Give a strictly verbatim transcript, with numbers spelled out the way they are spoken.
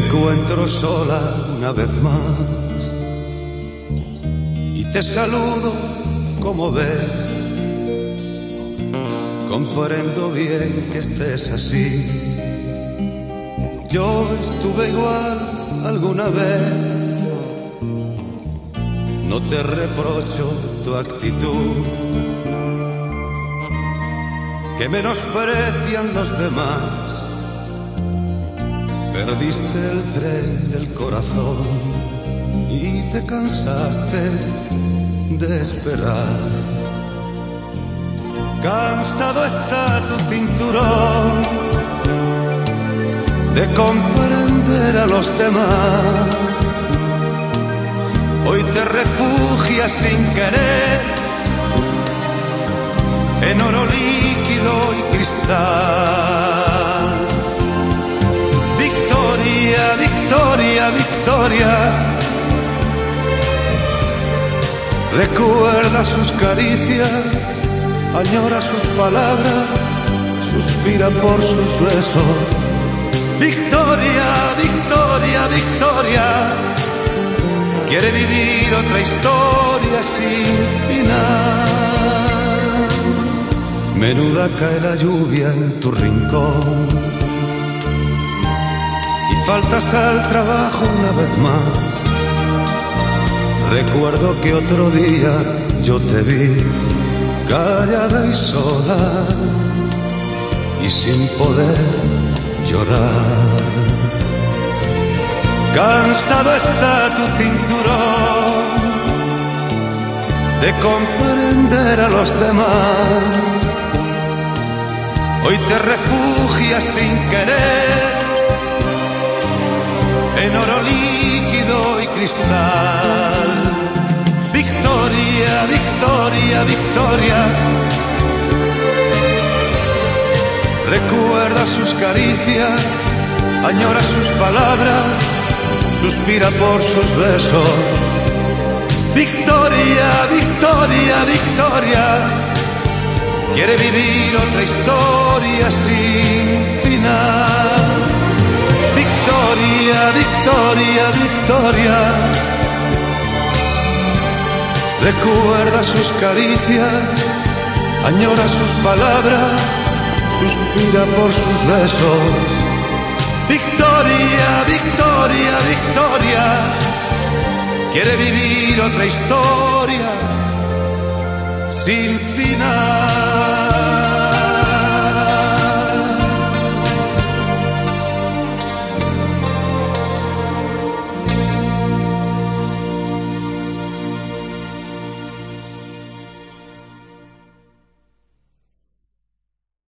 encuentro sola una vez más y te saludo como ves. Comprendo bien que estés así. Yo estuve igual alguna vez. No te reprocho tu actitud, que menosprecian los demás. Perdiste el tren del corazón y te cansaste de esperar. Cansado está tu cinturón de comprender a los demás. Hoy te refugias sin querer en oro líquido y cristal. Victoria, victoria, victoria. Recuerda sus caricias, añora sus palabras, suspira por sus besos. Victoria, victoria, victoria. Quiere vivir otra historia sin final. Menuda cae la lluvia en tu rincón y faltas al trabajo una vez más. Recuerdo que otro día yo te vi callada y sola y sin poder llorar. Cansado está tu cinturón de comprender a los demás. Hoy te refugias sin querer en oro líquido y cristal. Victoria, victoria, victoria. Recuerda sus caricias, añora sus palabras, suspira por sus besos. Victoria, victoria, victoria. Quiere vivir otra historia sin final. Victoria, victoria, victoria. Recuerda sus caricias, añora sus palabras, suspira por sus besos. Victoria, victoria, victoria. Quiere vivir otra historia sin final.